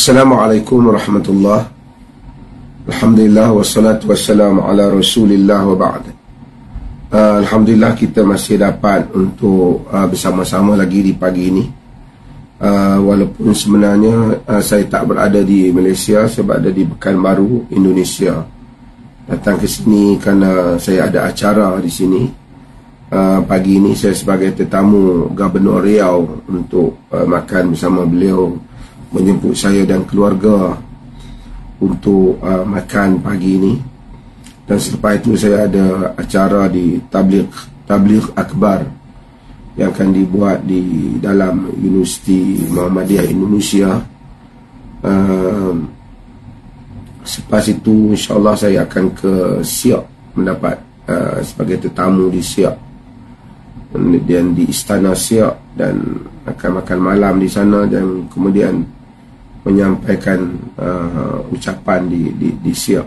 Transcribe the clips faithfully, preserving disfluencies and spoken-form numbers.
Assalamualaikum warahmatullahi wabarakatuh. Alhamdulillah wassalatu wassalamu ala Rasulillah wa ba'd. Uh, Alhamdulillah kita masih dapat untuk uh, bersama-sama lagi di pagi ini. Uh, walaupun sebenarnya uh, saya tak berada di Malaysia, saya berada di Pekanbaru, Indonesia. Datang ke sini kerana saya ada acara di sini. Uh, pagi ini saya sebagai tetamu Gubernur Riau untuk uh, makan bersama beliau, menjemput saya dan keluarga untuk uh, makan pagi ini. Dan selepas itu saya ada acara di tabligh tabligh akbar yang akan dibuat di dalam Universiti Muhammadiyah Indonesia. Uh, selepas itu insyaAllah saya akan ke Siak mendapat uh, sebagai tetamu di Siak, kemudian di Istana Siak, dan akan makan malam di sana dan kemudian menyampaikan uh, ucapan di, di, di Siak.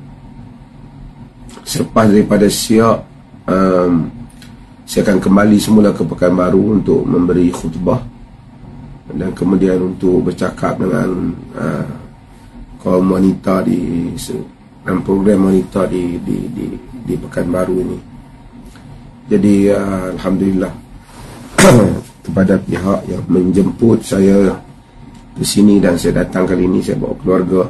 Selepas daripada Siak, um, saya akan kembali semula ke Pekanbaru untuk memberi khutbah dan kemudian untuk bercakap dengan uh, kaum wanita di dalam program wanita di, di, di, di Pekanbaru ini. Jadi uh, Alhamdulillah kepada pihak yang menjemput saya ke sini, dan saya datang kali ini saya bawa keluarga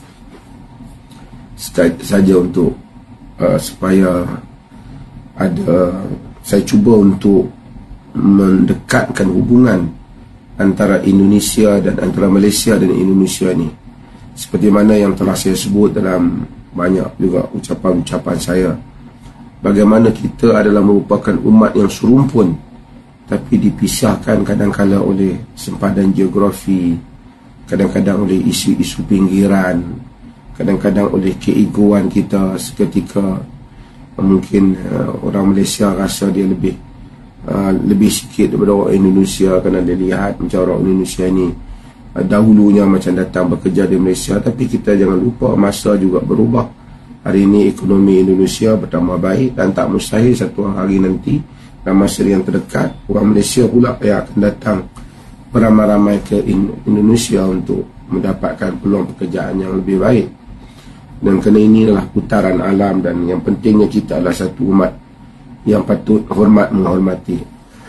saja untuk uh, supaya ada, saya cuba untuk mendekatkan hubungan antara Indonesia dan antara Malaysia dan Indonesia ini, seperti mana yang telah saya sebut dalam banyak juga ucapan-ucapan saya, bagaimana kita adalah merupakan umat yang serumpun tapi dipisahkan kadang-kadang oleh sempadan geografi, kadang-kadang oleh isu-isu pinggiran, kadang-kadang oleh keegoan kita. Seketika mungkin uh, orang Malaysia rasa dia lebih uh, lebih sikit daripada orang Indonesia kerana dia lihat macam orang Indonesia ni uh, dahulunya macam datang bekerja di Malaysia. Tapi kita jangan lupa masa juga berubah. Hari ini ekonomi Indonesia bertambah baik, dan tak mustahil satu hari nanti dalam masa yang terdekat orang Malaysia pula yang akan datang beramai-ramai ke Indonesia untuk mendapatkan peluang pekerjaan yang lebih baik. Dan kerana ini adalah putaran alam, dan yang pentingnya kita adalah satu umat yang patut hormat menghormati.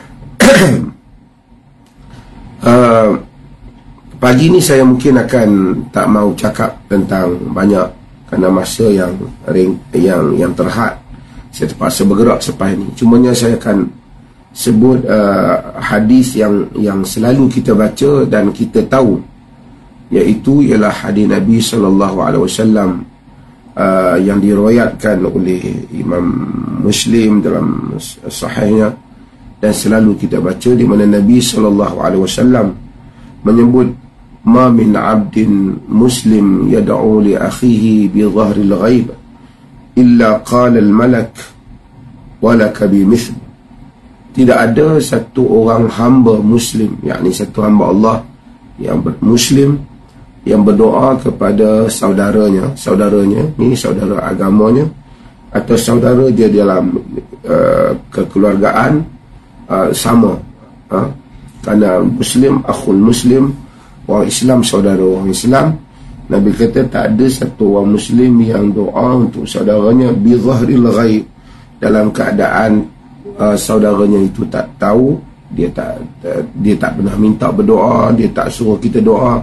uh, pagi ini saya mungkin akan tak mau cakap tentang banyak kerana masa yang yang yang terhad. Saya terpaksa bergerak selepas ini. Cumanya saya akan sebut uh, hadis yang yang selalu kita baca dan kita tahu, iaitu ialah hadis Nabi sallallahu alaihi wasallam uh, yang diriwayatkan oleh Imam Muslim dalam sahihnya, dan selalu kita baca, di mana Nabi sallallahu alaihi wasallam menyebut, ma min 'abdin muslim yad'u li akhihi bi dhahril ghaib illa qala al-malak walaka bimithl. Tidak ada satu orang hamba muslim, yakni satu hamba Allah yang muslim yang berdoa kepada saudaranya, saudaranya ni saudara agamanya atau saudara dia dalam uh, kekeluargaan uh, sama, ha? Kerana muslim akhul muslim, orang Islam saudara orang Islam. Nabi kata tak ada satu orang muslim yang doa untuk saudaranya bi dhahril ghaib, dalam keadaan uh, saudaranya itu tak tahu, dia tak uh, dia tak pernah minta berdoa, dia tak suruh kita doa,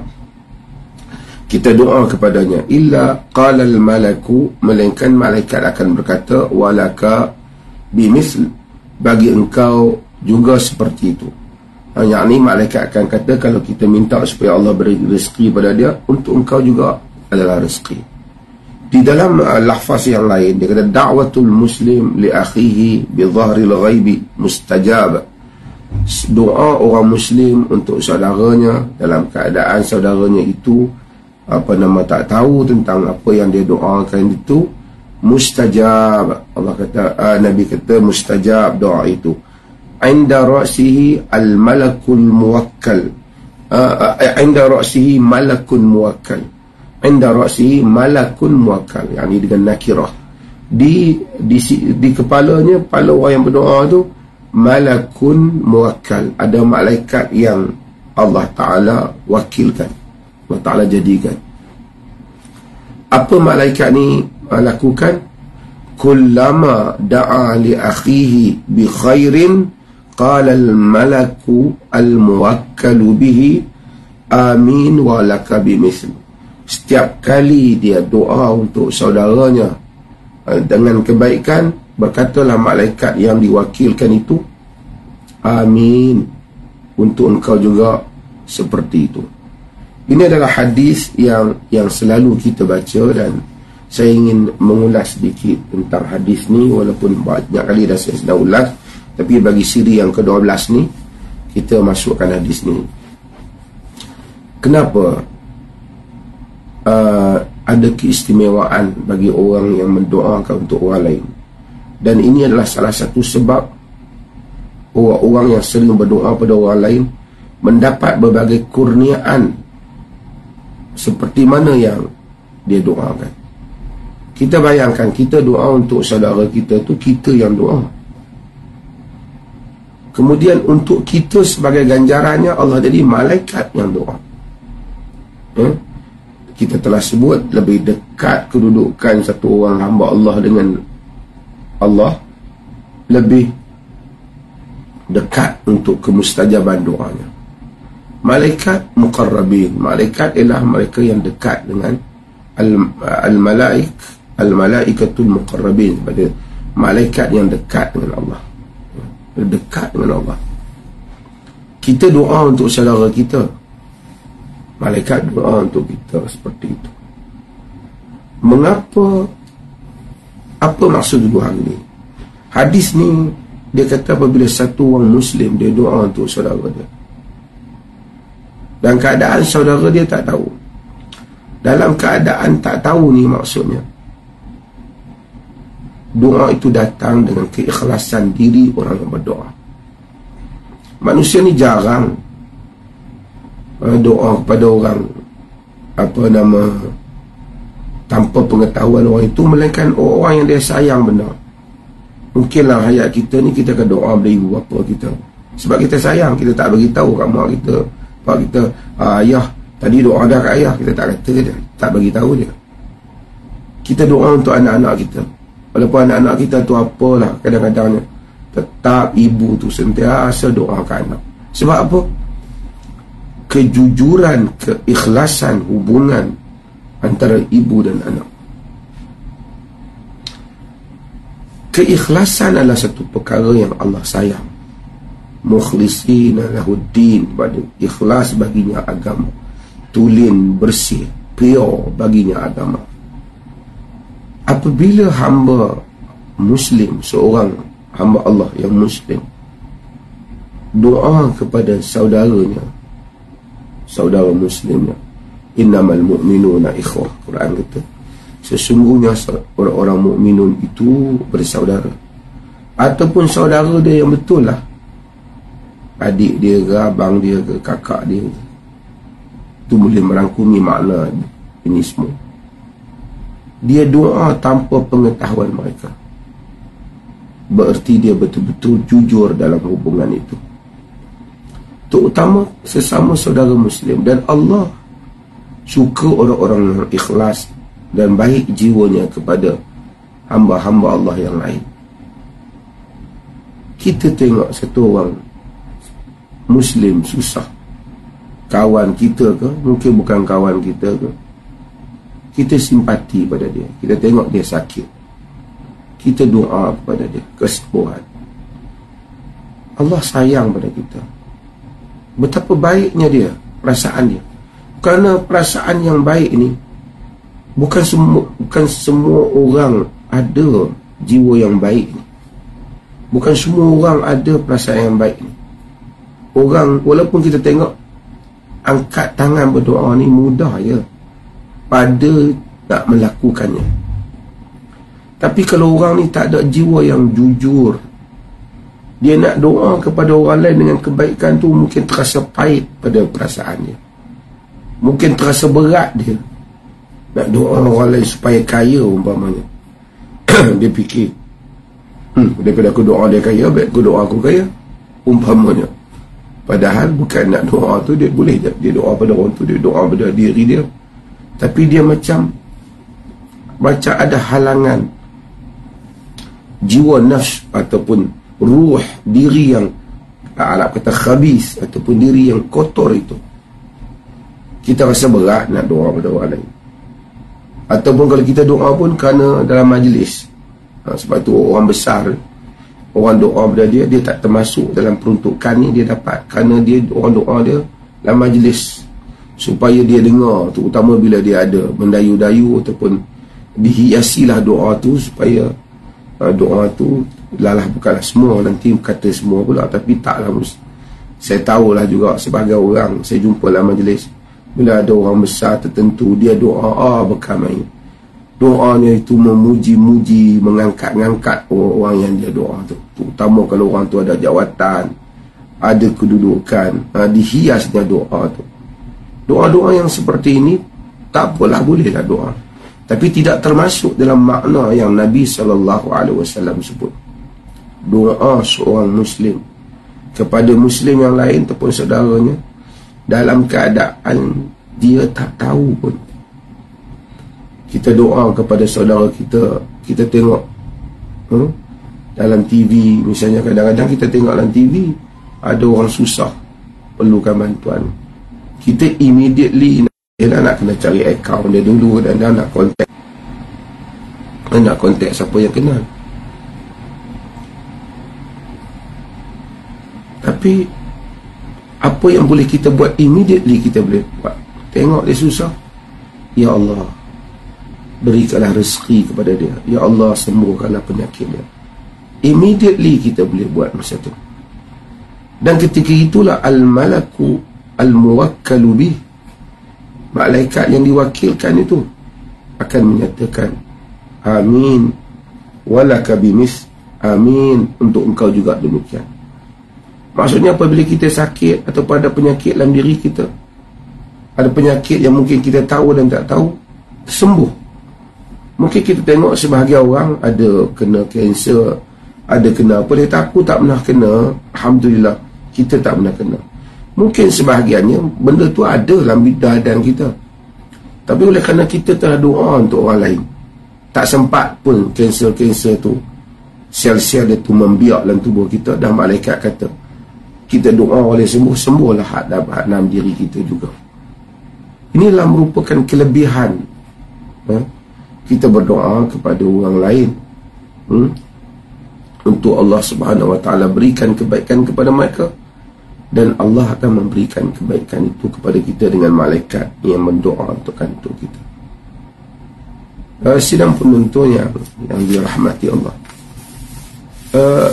kita doa kepadanya, illa qala al malaku, melainkan malaikat akan berkata, walaka bimisl, bagi engkau juga seperti itu. Yang ni malaikat akan kata, kalau kita minta supaya Allah beri rezeki pada dia, untuk engkau juga adalah rezeki. Di dalam uh, lafaz yang lain dia kata, da'watul muslim li akhihi bi dhahril ghaibi mustajab. Doa orang muslim untuk saudaranya dalam keadaan saudaranya itu apa nama tak tahu tentang apa yang dia doakan itu, mustajab. Allah kata, uh, Nabi kata mustajab doa itu. Inda ra'sihi al-malakul muwakkal, uh, uh, inda ra'sihi malakun muwakkal, inda ra'sihi malakun muwakkal, yakni dengan nakirah, di di di kepalanya, kepala orang yang berdoa tu malakun muwakkal, ada malaikat yang Allah Ta'ala wakilkan. Allah Ta'ala jadikan. Apa malaikat ni lakukan? Kullama da'a li akhihi bi khairin qala al malaku al muwakkalu bihi amin wa laka bimithl. Setiap kali dia doa untuk saudaranya dengan kebaikan, berkatalah malaikat yang diwakilkan itu, amin, untuk engkau juga seperti itu. Ini adalah hadis yang yang selalu kita baca, dan saya ingin mengulas sedikit tentang hadis ni, walaupun banyak kali dah saya sudah ulas, tapi bagi siri yang kedua belas ni kita masukkan hadis ni. Kenapa uh, ada keistimewaan bagi orang yang mendoakan untuk orang lain? Dan ini adalah salah satu sebab orang-orang yang sering berdoa pada orang lain mendapat berbagai kurniaan seperti mana yang dia doakan. Kita bayangkan, kita doa untuk saudara kita tu, kita yang doa. Kemudian untuk kita sebagai ganjarannya, Allah jadi malaikat yang doa. Eh? Kita telah sebut lebih dekat kedudukan satu orang hamba Allah dengan Allah, lebih dekat untuk kemustajaban doanya. Malaikat muqarrabin, malaikat ialah mereka yang dekat dengan al-malaik, al-malaikatul muqarrabin, pada malaikat yang dekat dengan Allah, dekat dengan Allah. Kita doa untuk saudara kita, malaikat doa untuk kita seperti itu. Mengapa? Apa maksud dua hal ini? Hadis ni dia kata apabila satu orang Muslim dia doa untuk saudara dia, dan keadaan saudara dia tak tahu, dalam keadaan tak tahu ni maksudnya doa itu datang dengan keikhlasan diri orang yang berdoa. Manusia ni jarang doa kepada orang apa nama tanpa pengetahuan orang itu, melainkan orang yang dia sayang benar. Mungkinlah hayat kita ni kita akan doa pada ibu bapa kita sebab kita sayang, kita tak bagi tahu kat mak kita, pak kita, ayah tadi doa dah kat ayah, kita tak kata dia, tak bagi tahu dia. Kita doa untuk anak-anak kita, walaupun anak-anak kita tu apalah, kadang-kadang tetap ibu tu sentiasa doa kat anak. Sebab apa? Kejujuran, keikhlasan hubungan antara ibu dan anak. Keikhlasan adalah satu perkara yang Allah sayang. Mukhlisina lahuddin, pada ikhlas baginya agama, tulen bersih, pure baginya agama. Apabila hamba Muslim, seorang hamba Allah yang Muslim, doa kepada saudaranya, saudara Muslimnya, innamal mu'minuna ikhwah, Quran kata sesungguhnya orang-orang mukminun itu bersaudara, ataupun saudara dia yang betul lah, adik dia ke, abang dia ke, kakak dia ke, itu boleh merangkumi makna ini semua. Dia doa tanpa pengetahuan mereka, bererti dia betul-betul jujur dalam hubungan itu, terutama sesama saudara Muslim. Dan Allah suka orang-orang yang ikhlas dan baik jiwanya kepada hamba-hamba Allah yang lain. Kita tengok satu orang Muslim susah, kawan kita ke, mungkin bukan kawan kita ke, kita simpati pada dia, kita tengok dia sakit, kita doa kepada dia kesembuhan. Allah sayang pada kita. Betapa baiknya dia, perasaan dia. Kerana perasaan yang baik ni, bukan semua bukan semua orang ada jiwa yang baik ni. Bukan semua orang ada perasaan yang baik ni. Orang, walaupun kita tengok angkat tangan berdoa ni mudah ya pada nak melakukannya, tapi kalau orang ni tak ada jiwa yang jujur, dia nak doa kepada orang lain dengan kebaikan tu, mungkin terasa pahit pada perasaannya, mungkin terasa berat dia nak doa orang lain supaya kaya umpamanya. Dia fikir, hmm, daripada aku doa dia kaya, baik aku doa aku kaya umpamanya. Padahal bukan nak doa tu, dia boleh je dia doa pada orang tu, dia doa pada diri dia, tapi dia macam macam ada halangan jiwa nafs ataupun ruh diri yang Arab kata khabis, ataupun diri yang kotor itu. Kita rasa berat nak doa pada orang lain, ataupun kalau kita doa pun kerana dalam majlis, ha, sebab tu orang besar, orang doa pada dia, dia tak termasuk dalam peruntukan ni dia dapat, kerana dia orang doa dia dalam majlis supaya dia dengar, terutama bila dia ada mendayu-dayu ataupun dihiasilah doa tu, supaya uh, doa tu lalah bukanlah semua, nanti kata semua pula, tapi taklah. Saya tahulah juga sebagai orang, saya jumpa dalam majlis, bila ada orang besar tertentu, dia doa ah, berkamai, doanya itu memuji-muji, mengangkat-ngangkat orang yang dia doa tu, terutama kalau orang tu ada jawatan, ada kedudukan, ha, dihiasnya doa tu. Doa-doa yang seperti ini tak apalah, bolehlah doa, tapi tidak termasuk dalam makna yang Nabi sallallahu alaihi wasallam sebut. Doa seorang Muslim kepada Muslim yang lain ataupun saudaranya dalam keadaan dia tak tahu pun. Kita doa kepada saudara kita, kita tengok hmm, dalam T V misalnya, kadang-kadang kita tengok dalam T V ada orang susah perlukan bantuan, kita immediately dia nak kena cari akaun dia dulu, dan dia nak kontak nak kontak siapa yang kenal. Tapi apa yang boleh kita buat immediately, kita boleh buat. Tengok dia susah, ya Allah berikanlah rezeki kepada dia, ya Allah sembuhkanlah penyakit dia. Immediately kita boleh buat masa tu. Dan ketika itulah al-malaku al-muwakkalu bih, malaikat yang diwakilkan itu akan menyatakan amin walaka bimis, amin untuk engkau juga demikian. Maksudnya apabila kita sakit atau pada penyakit dalam diri kita, ada penyakit yang mungkin kita tahu dan tak tahu, sembuh. Mungkin kita tengok sebahagian orang ada kena kanser, ada kena apa, dia tak, aku tak pernah kena, alhamdulillah kita tak pernah kena. Mungkin sebahagiannya benda tu ada dalam badan kita, tapi oleh kerana kita telah doa untuk orang lain, tak sempat pun kanser-kanser tu, sel-sel dia tu membiak dalam tubuh kita, dan malaikat kata kita doa oleh sembuh, sembuhlah hak dalam diri kita juga. Inilah merupakan kelebihan, ha? Kita berdoa kepada orang lain, hmm? untuk Allah Subhanahu Wa Taala berikan kebaikan kepada mereka, dan Allah akan memberikan kebaikan itu kepada kita dengan malaikat yang mendoa untukkan untuk kita. Uh, sidang penonton yang, yang dirahmati Allah, uh,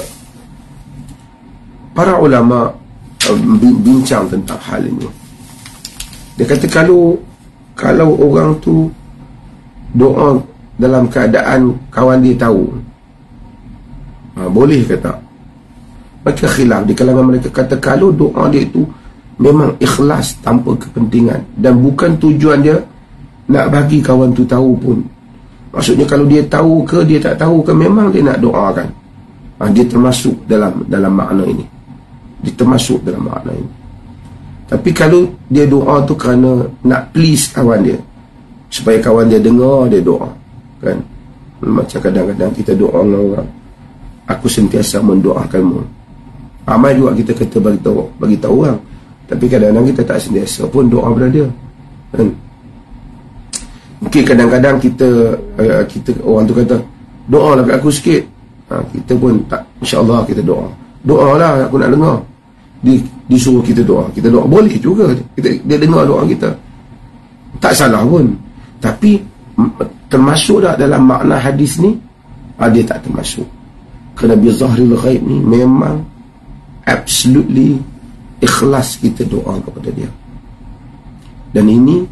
para ulama uh, bincang tentang hal ini. Dia kata kalau kalau orang tu doa dalam keadaan kawan dia tahu, ha, boleh ke tak? Mereka khilaf di kalangan mereka, kata kalau doa dia itu memang ikhlas tanpa kepentingan, dan bukan tujuan dia nak bagi kawan tu tahu pun. Maksudnya kalau dia tahu ke dia tak tahu ke, memang dia nak doakan, ha, dia termasuk dalam dalam makna ini, dia termasuk dalam makna ini. Tapi kalau dia doa tu kerana nak please kawan dia, supaya kawan dia dengar dia doa, kan? Macam kadang-kadang kita doa dengan orang, aku sentiasa mendoakanmu. Ramai juga kita kata bagi tahu, bagi tahu orang, tapi kadang-kadang kita tak sentiasa pun doa pada dia, kan? Mungkin kadang-kadang kita uh, kita orang tu kata doa lah kat aku sikit, ha, kita pun tak, insya-Allah kita doa. Doa lah aku nak dengar. Di, disuruh kita doa, kita doa, boleh juga kita, dia dengar doa kita, tak salah pun. Tapi termasuk tak dalam makna hadis ni? Ah, dia tak termasuk. Kerana bi zahril ghaib ni memang absolutely ikhlas kita doa kepada dia. Dan ini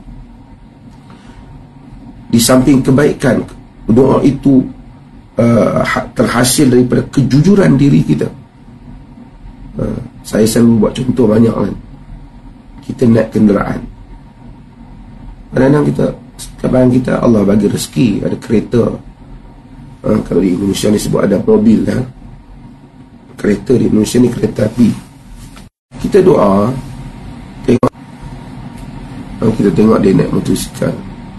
di samping kebaikan, doa itu uh, terhasil daripada kejujuran diri kita. Uh, saya selalu buat contoh banyak kan. Kita naik kenderaan, kadang-kadang kita kadang kita Allah bagi rezeki, ada kereta, ha, kalau di Indonesia ni sebut ada mobil, ha? Kereta di Indonesia ni kereta api. Kita doa, tengok, kita tengok dia naik motosikal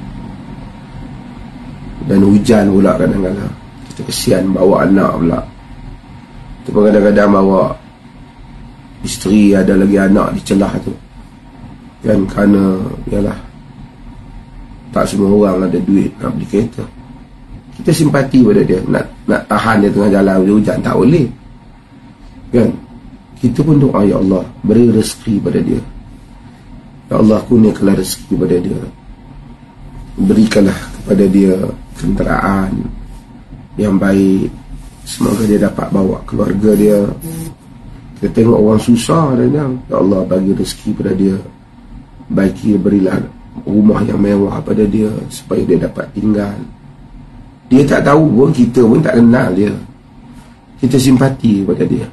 dan hujan pula kadang-kadang. Kita kesian bawa anak pula. Kita kadang-kadang bawa isteri, ada lagi anak di celah tu kan, kerana yalah tak semua orang ada duit nak beli kereta. Kita simpati pada dia, nak nak tahan dia tengah jalan hujan tak boleh kan. Kita pun doa, ya Allah beri rezeki pada dia, ya Allah kurniakanlah rezeki pada dia, berikanlah kepada dia kenderaan yang baik, semoga dia dapat bawa keluarga dia. Kita tengok orang susah dan yang, ya Allah bagi rezeki pada dia, baiki berilah rumah yang mewah pada dia supaya dia dapat tinggal. Dia tak tahu pun, kita pun tak kenal dia, kita simpati pada dia.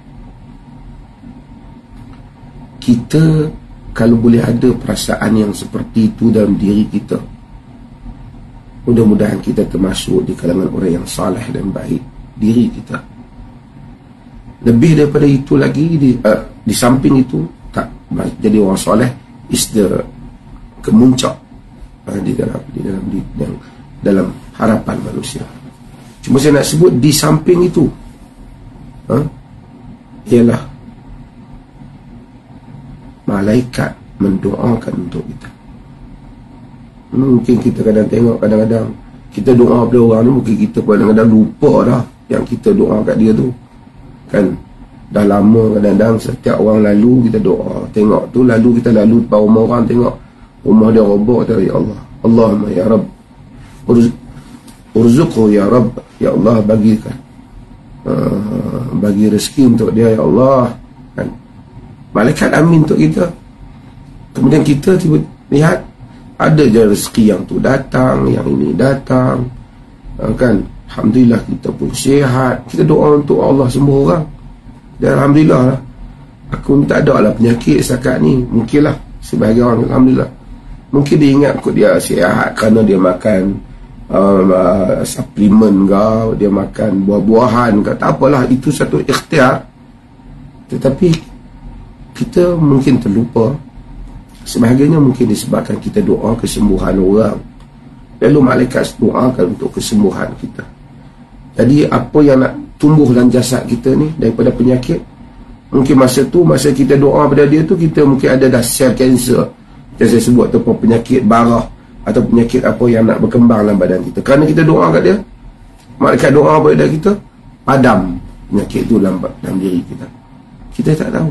Kita kalau boleh ada perasaan yang seperti itu dalam diri kita, mudah-mudahan kita termasuk di kalangan orang yang saleh dan baik diri kita. Lebih daripada itu lagi, di, uh, di samping itu, tak jadi orang soleh is the kemuncak uh, di dalam di dalam di, dalam, dalam harapan manusia. Cuma saya nak sebut di samping itu, uh, ialah malaikat mendoakan untuk kita. Mungkin kita kadang tengok, kadang-kadang kita doa pada orang ni, mungkin kita kadang-kadang lupa dah yang kita doa kat dia tu kan. Dah lama kadang-kadang setiap orang lalu kita doa, tengok tu lalu kita lalu depan rumah orang, tengok rumah dia roboh, kata ya Allah, Allahumma ya Rabb urzuqhu ya Rabb, ya Allah bagikan uh, bagi rezeki untuk dia ya Allah kan. Malaikat amin untuk kita. Kemudian kita tiba lihat ada je rezeki yang tu datang, yang ini datang uh, kan. Alhamdulillah kita pun sihat. Kita doa untuk Allah semua orang, dan alhamdulillah lah, aku tak ada lah penyakit setakat ni. Mungkinlah sebahagian orang alhamdulillah, mungkin dia ingat kot dia sihat kerana dia makan um, uh, suplemen ke, dia makan buah-buahan ke, tak apalah, itu satu ikhtiar. Tetapi kita mungkin terlupa, sebahagiannya mungkin disebabkan kita doa kesembuhan orang, lalu malaikat doakan untuk kesembuhan kita. Jadi apa yang nak tumbuh dalam jasad kita ni daripada penyakit, mungkin masa tu, masa kita doa pada dia tu, kita mungkin ada dah sel kanser yang saya sebut, ataupun penyakit barah atau penyakit apa yang nak berkembang dalam badan kita. Kerana kita doa kat dia, malaikat doa pada kita, padam penyakit tu dalam, dalam diri kita. Kita tak tahu.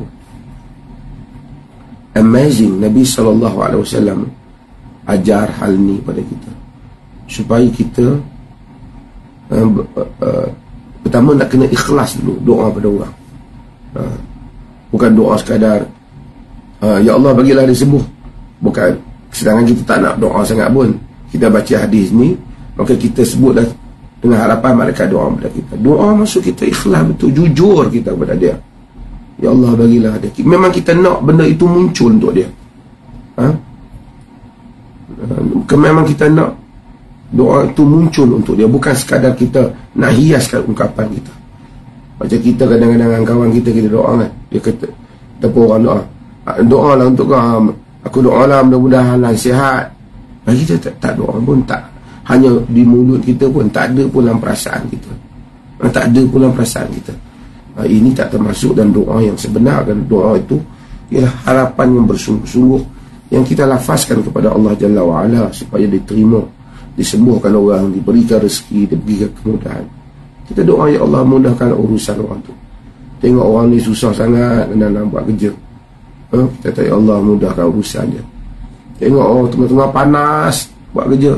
Amazing, Nabi sallallahu alaihi wasallam ajar hal ni pada kita supaya kita uh, uh, pertama nak kena ikhlas dulu doa pada orang. uh, bukan doa sekadar uh, ya Allah bagilah dia sembuh, bukan. Sedangkan kita tak nak doa sangat pun. Kita baca hadis ni, maka kita sebutlah dengan harapan malaikat doa pada kita. Doa maksud kita ikhlas betul, jujur kita kepada dia. Ya Allah bagilah dia. Memang kita nak benda itu muncul untuk dia. Ha? Memang kita nak doa itu muncul untuk dia, bukan sekadar kita nak hiaskan ungkapan kita. Macam kita kadang-kadang dengan kawan kita, kita doa kan, dia kata, ataupun orang doa, doa lah untuk kau, aku doa lah mudah-mudahan lah sihat. Bagi kita tak, tak doa pun, tak, hanya di mulut kita pun, tak ada pun dalam perasaan kita, tak ada pun dalam perasaan kita. Ini tak termasuk dalam doa yang sebenar. Dan doa itu ialah harapan yang bersungguh-sungguh yang kita lafazkan kepada Allah Jalla wa'ala supaya diterima, disembuhkan orang, diberikan rezeki, diberikan kemudahan. Kita doa, ya Allah mudahkan urusan orang tu. Tengok orang ni susah sangat kena nak buat kerja, ha? Kita kata, ya Allah mudahkan urusan dia. Tengok orang tengah-tengah panas buat kerja,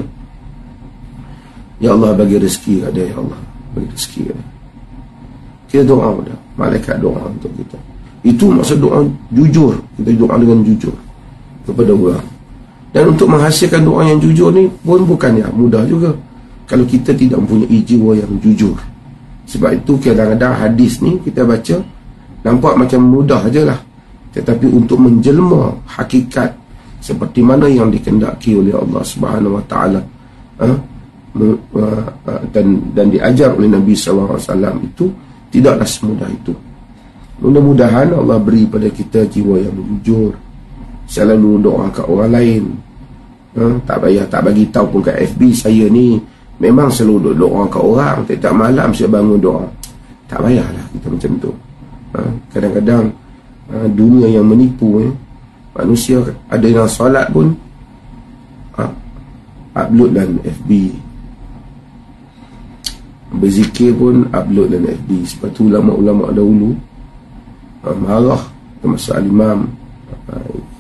ya Allah bagi rezeki kat dia, ya Allah bagi rezeki kat dia. Kita doa pada malaikat doa untuk kita. Itu maksud doa jujur. Kita doa dengan jujur kepada orang. Dan untuk menghasilkan doa yang jujur ni pun bukannya mudah juga kalau kita tidak mempunyai jiwa yang jujur. Sebab itu kadang-kadang hadis ni kita baca nampak macam mudah je lah, tetapi untuk menjelma hakikat seperti mana yang dikehendaki oleh Allah Subhanahu Wa Taala, ha? dan dan diajar oleh Nabi sallallahu alaihi wasallam, itu tidaklah semudah itu. Mudah-mudahan Allah beri pada kita jiwa yang jujur, selalu doa kat orang lain. Ha? Tak payah tak bagi tahu pun kat F B, saya ni memang selalu doa kat orang, tiap malam saya bangun doa. Tak payahlah kita macam tu. Ha? Kadang-kadang ha, dunia yang menipu, eh? Manusia ada yang solat pun ha, upload dalam F B, berzikir pun upload dalam F B. Sebab tu ulama-ulama dahulu ha, marah, termasuk Al-Imam ha,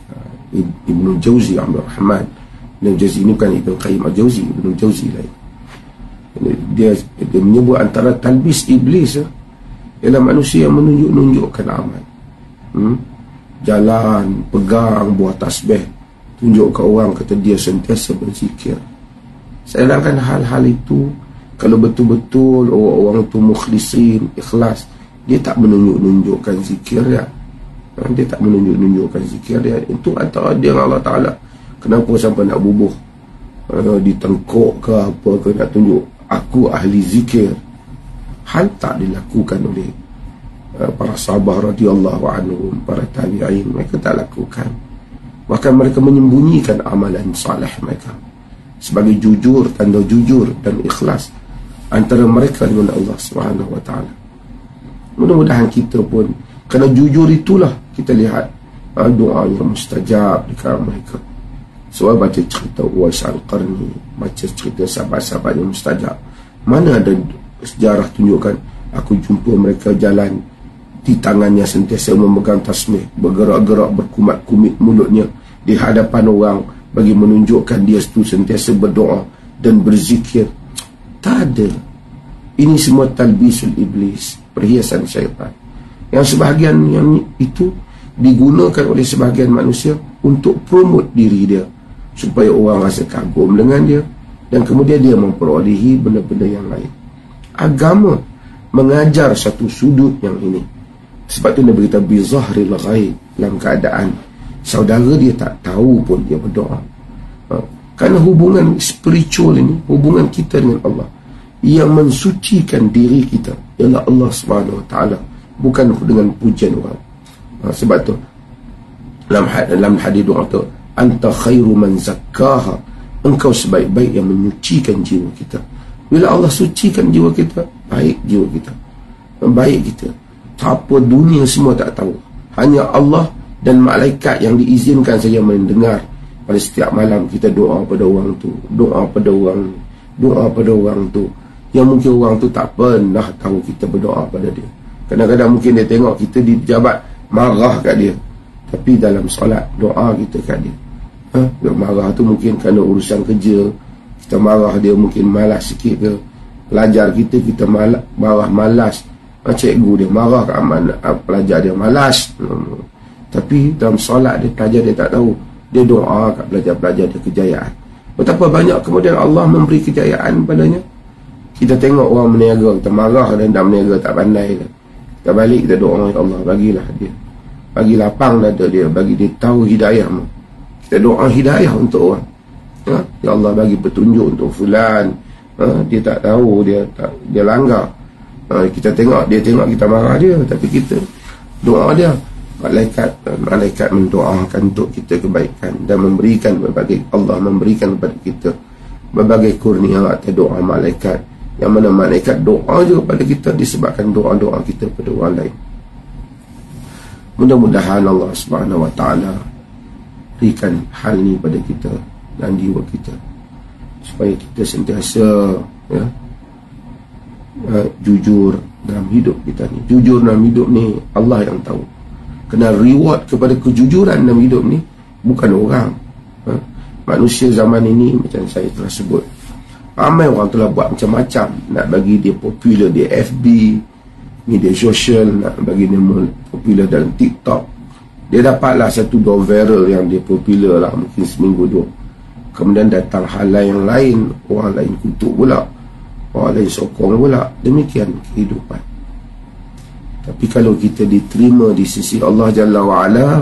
Ibn Jauzi, Abdul Rahman Ibn Jauzi ni bukan Ibn Qayyim Al-Jauzi, Ibn Jauzi lain. Dia, dia menyebut antara talbis iblis eh, ialah manusia yang menunjuk-nunjukkan amal. hmm? Jalan, pegang buah tasbih, tunjuk ke orang, kata dia sentiasa berzikir. Sedangkan hal-hal itu, kalau betul-betul orang-orang itu mukhlisin, ikhlas, dia tak menunjuk-nunjukkan zikir dia. Dia tak menunjuk-nunjukkan zikir dia. Itu antara dia dengan Allah Ta'ala. Kenapa sampai nak bubuh uh, ditengkuk ke apa ke, nak tunjuk aku ahli zikir? Hal tak dilakukan oleh uh, para sahabat radhiyallahu anhum, para tabi'in. Mereka tak lakukan. Bahkan mereka menyembunyikan amalan salih mereka sebagai jujur, tanda jujur dan ikhlas antara mereka dengan Allah Subhanahu wa taala. Mudah-mudahan kita pun, kerana jujur itulah kita lihat ha, doa yang mustajab di kalangan mereka. Sebab baca cerita Uwais Al-Qarni, baca cerita sahabat-sahabat yang mustajab, mana ada sejarah tunjukkan aku jumpa mereka jalan, di tangannya sentiasa memegang tasbih, bergerak-gerak berkumat-kumit mulutnya di hadapan orang bagi menunjukkan dia itu sentiasa berdoa dan berzikir. Tak ada. Ini semua talbisul iblis, perhiasan syaitan, yang sebahagian yang itu digunakan oleh sebahagian manusia untuk promote diri dia, supaya orang rasa kagum dengan dia, dan kemudian dia memperolehi benda-benda yang lain. Agama mengajar satu sudut yang ini. Sebab tu Nabi berkata bizahril ghaib, dalam keadaan saudara dia tak tahu pun dia berdoa. Ha? Kerana hubungan spiritual ini, hubungan kita dengan Allah, yang mensucikan diri kita ialah Allah Subhanahu wa taala, bukan dengan pujian orang. Ha, sebab tu dalam dalam hadis doa tu, anta khairu man zakkaha, engkau sebaik-baik yang menyucikan jiwa kita. Bila Allah sucikan jiwa kita, baik jiwa kita, baik kita. Apa dunia semua tak tahu, hanya Allah dan malaikat yang diizinkan saja mendengar. Pada setiap malam kita doa pada orang tu, doa pada orang, doa pada orang tu, yang mungkin orang tu tak pernah tahu kita berdoa pada dia. Kadang-kadang mungkin dia tengok kita di pejabat, marah kat dia, tapi dalam solat doa kita kat dia. Ha? Marah tu mungkin kerana urusan kerja, kita marah dia mungkin malas sikit ke, pelajar kita kita malas, marah malas, ha, cikgu dia marah kat aman, pelajar dia malas, hmm. tapi dalam solat dia, pelajar dia tak tahu, dia doa kat pelajar-pelajar dia kejayaan. Betapa banyak kemudian Allah memberi kejayaan padanya. Kita tengok orang meniaga, kita marah dan dah meniaga tak pandai kan, kita balik kita doa, ya Allah bagilah dia, bagi lapang dada dia, bagi dia tahu hidayahmu. Kita doa hidayah untuk orang, ha? Ya Allah bagi petunjuk untuk fulan, ha? Dia tak tahu, dia tak, dia langgar, ha? Kita tengok, dia tengok kita marah dia, tapi kita doa dia. Malaikat malaikat mendoakan untuk kita kebaikan dan memberikan berbagai, Allah memberikan kepada kita berbagai kurnia atau doa malaikat, yang mana malaikat doa juga pada kita disebabkan doa-doa kita pada orang lain. Mudah-mudahan Allah Subhanahu wa taala berikan hal ni pada kita dan jiwa kita, supaya kita sentiasa ya, uh, jujur dalam hidup kita ni. Jujur dalam hidup ni Allah yang tahu. Kena reward kepada kejujuran dalam hidup ni bukan orang. Ha? Manusia zaman ini macam saya telah sebut, ramai orang telah buat macam-macam nak bagi dia popular di F B, media sosial, nak bagi dia popular dalam TikTok. Dia dapatlah satu dua viral yang dia popular lah, mungkin seminggu dua. Kemudian datang hal lain yang lain, orang lain kutuk pula, orang lain sokong pula. Demikian kehidupan. Tapi kalau kita diterima di sisi Allah Jalla wa'ala,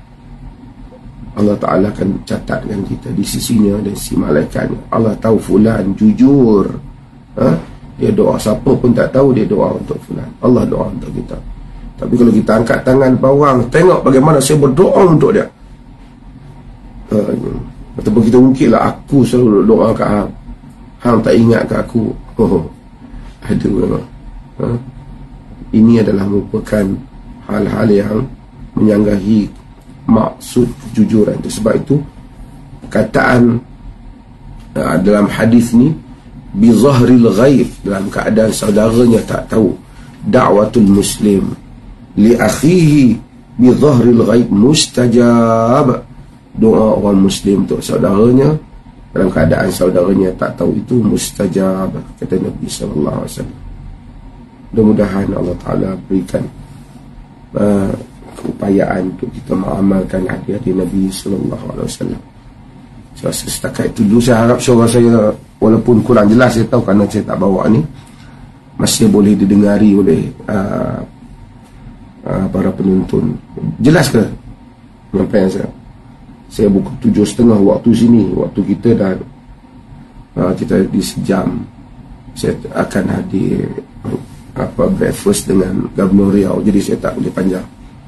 Allah Ta'ala akan catatkan kita di sisinya dan sisi malaikatnya. Allah tahu fulan jujur, ha? Dia doa, siapa pun tak tahu dia doa untuk fulan, Allah doa untuk kita. Tapi kalau kita angkat tangan bawang, tengok bagaimana saya berdoa untuk dia. Uh, ataupun kita ungkitlah, aku selalu doa kat hang, hang tak ingat kat aku. Oh, aduh memang. Uh, ini adalah merupakan hal-hal yang menyanggahi maksud kejujuran. Sebab itu kataan uh, dalam hadis ni, bi zahril ghaib, dalam keadaan saudaranya tak tahu. Da'watul muslim li akhihi bi zahril ghaib mustajab. Doa orang muslim untuk saudaranya dalam keadaan saudaranya tak tahu itu mustajab, kata Nabi sallallahu alaihi wasallam. Mudah-mudahan Allah Ta'ala berikan uh, keupayaan untuk kita mengamalkan hadis-hadis Nabi sallallahu alaihi wasallam. So, setakat itu dulu saya harap suara saya walaupun kurang jelas, saya tahu kerana saya tak bawa ni, masih boleh didengari oleh uh, uh, para penonton. Jelas ke penyampaian saya? Saya buka tujuh setengah waktu sini, waktu kita dah uh, kita di sejam. Saya akan hadir apa breakfast dengan Gubernur Riau, jadi saya tak boleh panjang.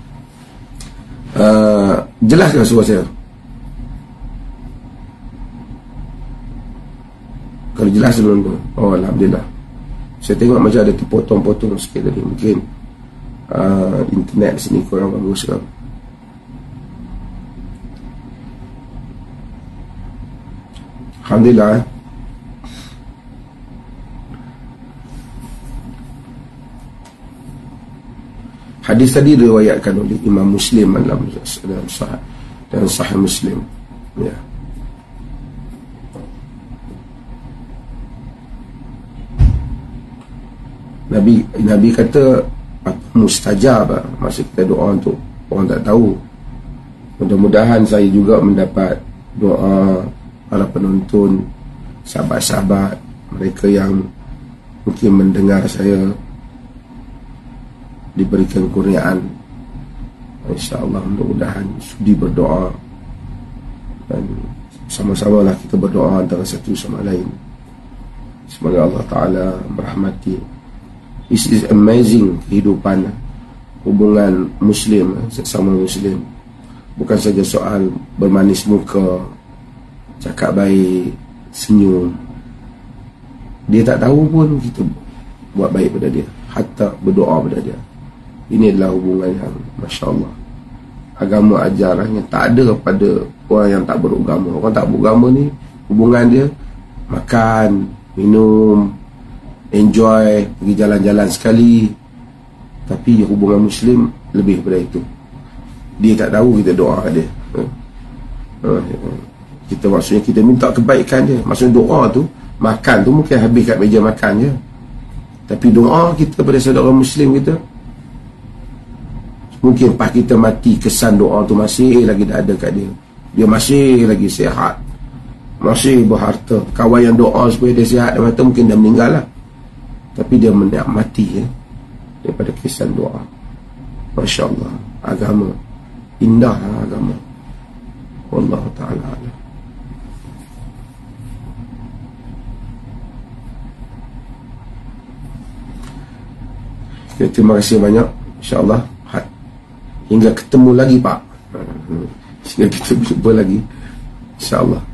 Uh, jelas ke suara saya? Kalau jelas sebelum tu, oh alhamdulillah. Saya tengok macam ada terpotong-potong sikit tadi. Mungkin uh, internet sini kurang bagus kan. Alhamdulillah. Hadis tadi diriwayatkan oleh Imam Muslim dalam dalam sahih dan sahih Muslim. Ya. Nabi Nabi kata apa mustajab, maksud kita doa untuk orang tak tahu. Mudah-mudahan saya juga mendapat doa para penonton, sahabat-sahabat mereka yang mungkin mendengar saya, diberikan kurniaan. InsyaAllah mudah-mudahan sudi berdoa, dan sama-sama lah kita berdoa antara satu sama lain. Semoga Allah Ta'ala merahmati. This is amazing, kehidupan, hubungan Muslim sesama Muslim. Bukan saja soal bermanis muka, cakap baik, senyum. Dia tak tahu pun kita buat baik pada dia, hatta berdoa pada dia. Ini adalah hubungan yang Masya Allah agama ajarannya tak ada pada orang yang tak beragama. Orang tak beragama ni, hubungan dia makan, minum, enjoy, pergi jalan-jalan sekali. Tapi hubungan Muslim lebih daripada itu. Dia tak tahu kita doa kat dia. Kita maksudnya kita minta kebaikan dia. Maksudnya doa tu, makan tu mungkin habis kat meja makan je. Tapi doa kita pada saudara Muslim kita, mungkin pas kita mati, kesan doa tu masih lagi dah ada kat dia. Dia masih lagi sihat, masih berharta. Kawan yang doa supaya dia sihat dan mata mungkin dah meninggal lah, tapi dia menikmati ya, daripada kesan doa. Masya Allah, agama indah, agama. Wallahu ta'ala alam. Okay, terima kasih banyak. InsyaAllah hingga ketemu lagi Pak. Sehingga kita berjumpa lagi, InsyaAllah.